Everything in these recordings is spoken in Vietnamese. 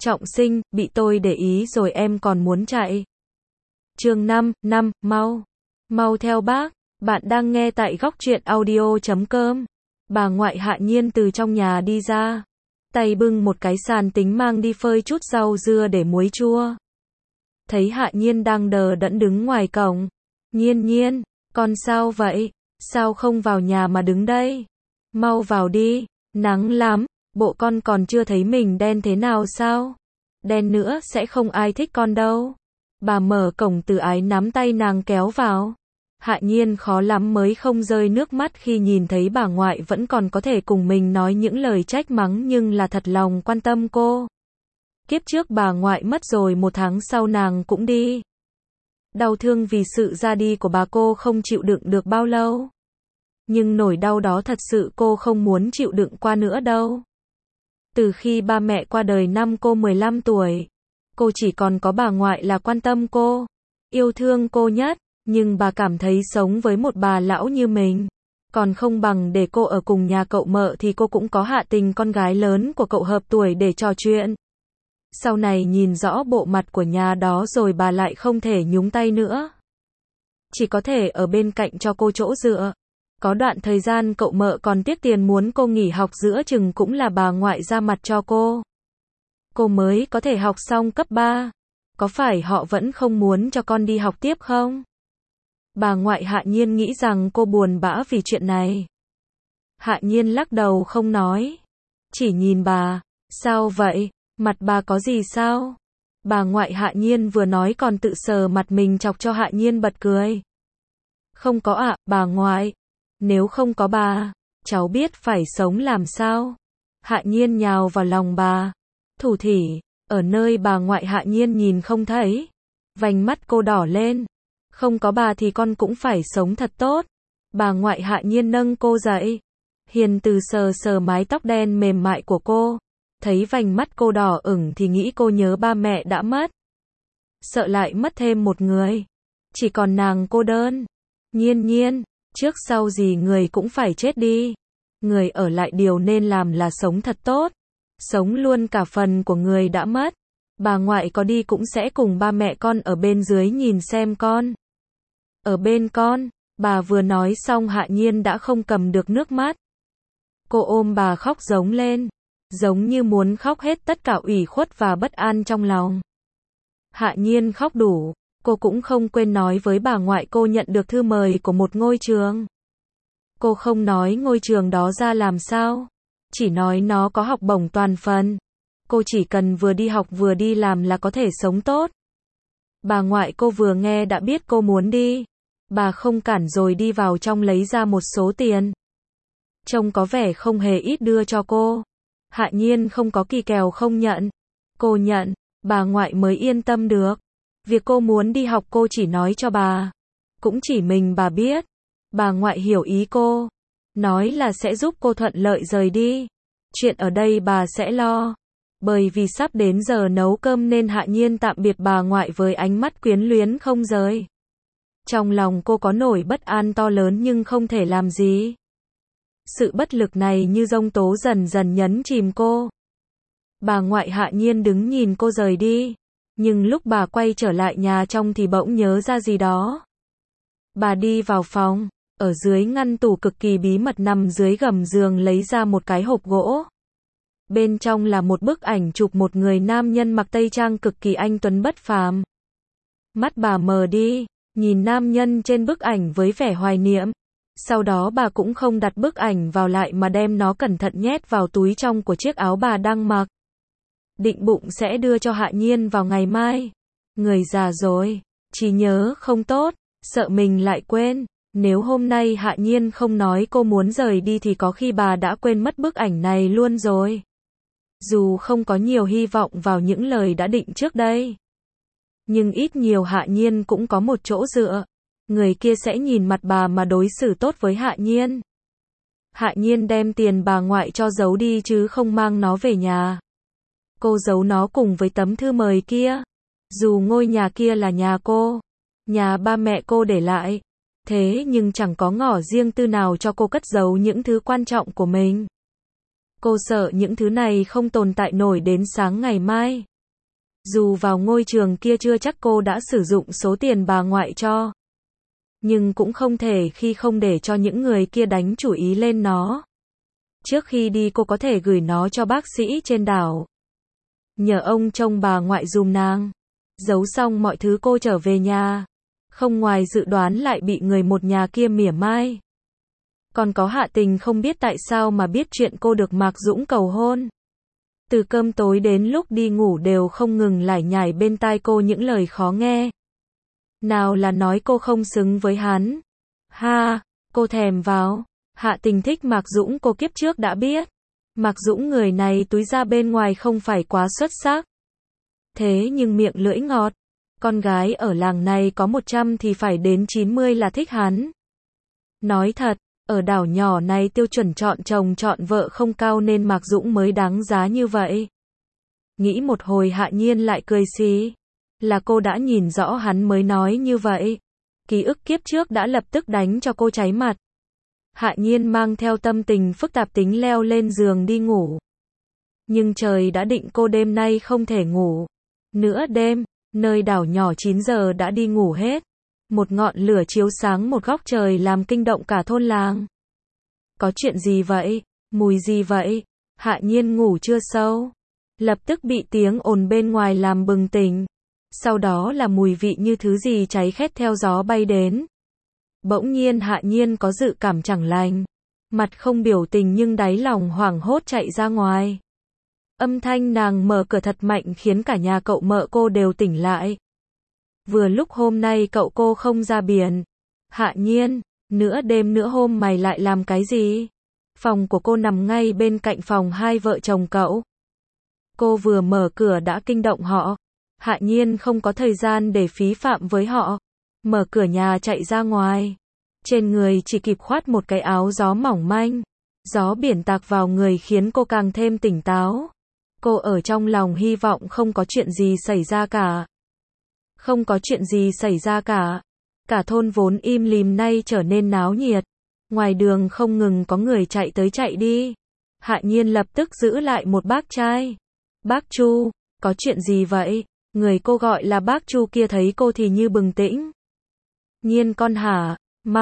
Trọng sinh, bị tôi để ý rồi em còn muốn chạy. Chương 5, mau theo bác. Bạn đang nghe tại góc truyện audio.com. Bà ngoại Hạ Nhiên từ trong nhà đi ra, tay bưng một cái sàn tính mang đi phơi chút rau dưa để muối chua. Thấy Hạ Nhiên đang đờ đẫn đứng ngoài cổng. Nhiên, con sao vậy? Sao không vào nhà mà đứng đây? Mau vào đi, nắng lắm, bộ con còn chưa thấy mình đen thế nào sao? Đen nữa sẽ không ai thích con đâu. Bà mở cổng từ ái nắm tay nàng kéo vào. Hạ Nhiên khó lắm mới không rơi nước mắt khi nhìn thấy bà ngoại vẫn còn có thể cùng mình nói những lời trách mắng nhưng là thật lòng quan tâm cô. Kiếp trước bà ngoại mất rồi 1 tháng sau nàng cũng đi. Đau thương vì sự ra đi của bà cô không chịu đựng được bao lâu. Nhưng nỗi đau đó thật sự cô không muốn chịu đựng qua nữa đâu. Từ khi ba mẹ qua đời năm cô 15 tuổi, cô chỉ còn có bà ngoại là quan tâm cô, yêu thương cô nhất, nhưng bà cảm thấy sống với một bà lão như mình, còn không bằng để cô ở cùng nhà cậu mợ thì cô cũng có Hạ Tình con gái lớn của cậu hợp tuổi để trò chuyện. Sau này nhìn rõ bộ mặt của nhà đó rồi bà lại không thể nhúng tay nữa. Chỉ có thể ở bên cạnh cho cô chỗ dựa. Có đoạn thời gian cậu mợ còn tiếc tiền muốn cô nghỉ học giữa chừng cũng là bà ngoại ra mặt cho cô. Cô mới có thể học xong cấp 3. Có phải họ vẫn không muốn cho con đi học tiếp không? Bà ngoại Hạ Nhiên nghĩ rằng cô buồn bã vì chuyện này. Hạ Nhiên lắc đầu không nói. Chỉ nhìn bà. Sao vậy? Mặt bà có gì sao? Bà ngoại Hạ Nhiên vừa nói còn tự sờ mặt mình chọc cho Hạ Nhiên bật cười. Không có ạ, bà ngoại. Nếu không có bà, cháu biết phải sống làm sao? Hạ Nhiên nhào vào lòng bà. Thủ thỉ, ở nơi bà ngoại Hạ Nhiên nhìn không thấy. Vành mắt cô đỏ lên. Không có bà thì con cũng phải sống thật tốt. Bà ngoại Hạ Nhiên nâng cô dậy. Hiền từ sờ sờ mái tóc đen mềm mại của cô. Thấy vành mắt cô đỏ ửng thì nghĩ cô nhớ ba mẹ đã mất. Sợ lại mất thêm một người. Chỉ còn nàng cô đơn. Nhiên, trước sau gì người cũng phải chết đi. Người ở lại điều nên làm là sống thật tốt. Sống luôn cả phần của người đã mất. Bà ngoại có đi cũng sẽ cùng ba mẹ con ở bên dưới nhìn xem con. Ở bên con, bà vừa nói xong Hạ Nhiên đã không cầm được nước mắt. Cô ôm bà khóc giống lên. Giống như muốn khóc hết tất cả ủy khuất và bất an trong lòng. Hạ Nhiên khóc đủ. Cô cũng không quên nói với bà ngoại cô nhận được thư mời của một ngôi trường. Cô không nói ngôi trường đó ra làm sao. Chỉ nói nó có học bổng toàn phần. Cô chỉ cần vừa đi học vừa đi làm là có thể sống tốt. Bà ngoại cô vừa nghe đã biết cô muốn đi. Bà không cản rồi đi vào trong lấy ra một số tiền. Trông có vẻ không hề ít đưa cho cô. Hạ Nhiên không có kỳ kèo không nhận. Cô nhận, bà ngoại mới yên tâm được. Việc cô muốn đi học cô chỉ nói cho bà. Cũng chỉ mình bà biết. Bà ngoại hiểu ý cô. Nói là sẽ giúp cô thuận lợi rời đi. Chuyện ở đây bà sẽ lo. Bởi vì sắp đến giờ nấu cơm nên Hạ Nhiên tạm biệt bà ngoại với ánh mắt quyến luyến không rời. Trong lòng cô có nỗi bất an to lớn nhưng không thể làm gì. Sự bất lực này như giông tố dần dần nhấn chìm cô. Bà ngoại Hạ Nhiên đứng nhìn cô rời đi. Nhưng lúc bà quay trở lại nhà trong thì bỗng nhớ ra gì đó. Bà đi vào phòng, ở dưới ngăn tủ cực kỳ bí mật nằm dưới gầm giường lấy ra một cái hộp gỗ. Bên trong là một bức ảnh chụp một người nam nhân mặc tây trang cực kỳ anh tuấn bất phàm. Mắt bà mờ đi, nhìn nam nhân trên bức ảnh với vẻ hoài niệm. Sau đó bà cũng không đặt bức ảnh vào lại mà đem nó cẩn thận nhét vào túi trong của chiếc áo bà đang mặc. Định bụng sẽ đưa cho Hạ Nhiên vào ngày mai. Người già rồi, trí nhớ không tốt, sợ mình lại quên. Nếu hôm nay Hạ Nhiên không nói cô muốn rời đi thì có khi bà đã quên mất bức ảnh này luôn rồi. Dù không có nhiều hy vọng vào những lời đã định trước đây. Nhưng ít nhiều Hạ Nhiên cũng có một chỗ dựa. Người kia sẽ nhìn mặt bà mà đối xử tốt với Hạ Nhiên. Hạ Nhiên đem tiền bà ngoại cho giấu đi chứ không mang nó về nhà. Cô giấu nó cùng với tấm thư mời kia. Dù ngôi nhà kia là nhà cô, nhà ba mẹ cô để lại, thế nhưng chẳng có ngõ riêng tư nào cho cô cất giấu những thứ quan trọng của mình. Cô sợ những thứ này không tồn tại nổi đến sáng ngày mai. Dù vào ngôi trường kia chưa chắc cô đã sử dụng số tiền bà ngoại cho. Nhưng cũng không thể khi không để cho những người kia đánh chủ ý lên nó. Trước khi đi cô có thể gửi nó cho bác sĩ trên đảo. Nhờ ông trông bà ngoại dùm nàng. Giấu xong mọi thứ cô trở về nhà. Không ngoài dự đoán lại bị người một nhà kia mỉa mai. Còn có Hạ Tình không biết tại sao mà biết chuyện cô được Mạc Dũng cầu hôn. Từ cơm tối đến lúc đi ngủ đều không ngừng lải nhải bên tai cô những lời khó nghe. Nào là nói cô không xứng với hắn. Ha, cô thèm vào. Hạ Tình thích Mạc Dũng cô kiếp trước đã biết. Mạc Dũng người này túi ra bên ngoài không phải quá xuất sắc. Thế nhưng miệng lưỡi ngọt. Con gái ở làng này có 100 thì phải đến 90 là thích hắn. Nói thật, ở đảo nhỏ này tiêu chuẩn chọn chồng chọn vợ không cao nên Mạc Dũng mới đáng giá như vậy. Nghĩ một hồi Hạ Nhiên lại cười xí. Là cô đã nhìn rõ hắn mới nói như vậy. Ký ức kiếp trước đã lập tức đánh cho cô cháy mặt. Hạ Nhiên mang theo tâm tình phức tạp tính leo lên giường đi ngủ. Nhưng trời đã định cô đêm nay không thể ngủ. Nửa đêm, nơi đảo nhỏ 9 giờ đã đi ngủ hết. Một ngọn lửa chiếu sáng một góc trời làm kinh động cả thôn làng. Có chuyện gì vậy? Mùi gì vậy? Hạ Nhiên ngủ chưa sâu. Lập tức bị tiếng ồn bên ngoài làm bừng tỉnh. Sau đó là mùi vị như thứ gì cháy khét theo gió bay đến. Bỗng nhiên Hạ Nhiên có dự cảm chẳng lành. Mặt không biểu tình nhưng đáy lòng hoảng hốt chạy ra ngoài. Âm thanh nàng mở cửa thật mạnh khiến cả nhà cậu mợ cô đều tỉnh lại. Vừa lúc hôm nay cậu cô không ra biển. Hạ Nhiên, nửa đêm nửa hôm mày lại làm cái gì? Phòng của cô nằm ngay bên cạnh phòng hai vợ chồng cậu. Cô vừa mở cửa đã kinh động họ. Hạ Nhiên không có thời gian để phí phạm với họ. Mở cửa nhà chạy ra ngoài. Trên người chỉ kịp khoác một cái áo gió mỏng manh. Gió biển tạt vào người khiến cô càng thêm tỉnh táo. Cô ở trong lòng hy vọng không có chuyện gì xảy ra cả. Không có chuyện gì xảy ra cả. Cả thôn vốn im lìm nay trở nên náo nhiệt. Ngoài đường không ngừng có người chạy tới chạy đi. Hạ Nhiên lập tức giữ lại một bác trai. Bác Chu, có chuyện gì vậy? Người cô gọi là bác Chu kia thấy cô thì như bừng tỉnh. Nhiên con hả?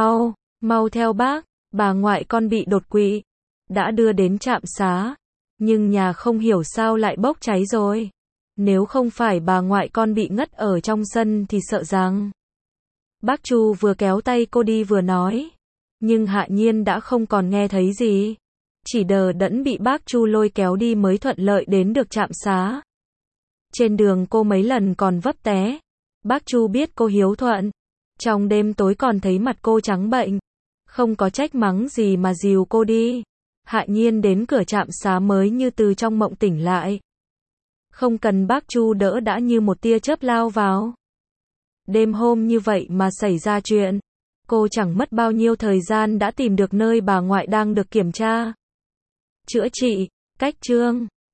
Mau theo bác. Bà ngoại con bị đột quỵ. Đã đưa đến trạm xá. Nhưng nhà không hiểu sao lại bốc cháy rồi. Nếu không phải bà ngoại con bị ngất ở trong sân thì sợ rằng. Bác Chu vừa kéo tay cô đi vừa nói. Nhưng Hạ Nhiên đã không còn nghe thấy gì. Chỉ đờ đẫn bị bác Chu lôi kéo đi mới thuận lợi đến được trạm xá. Trên đường cô mấy lần còn vấp té. Bác Chu biết cô hiếu thuận. Trong đêm tối còn thấy mặt cô trắng bệnh. Không có trách mắng gì mà dìu cô đi. Hạ Nhiên đến cửa trạm xá mới như từ trong mộng tỉnh lại. Không cần bác Chu đỡ đã như một tia chớp lao vào. Đêm hôm như vậy mà xảy ra chuyện. Cô chẳng mất bao nhiêu thời gian đã tìm được nơi bà ngoại đang được kiểm tra. Chữa trị, cách chương.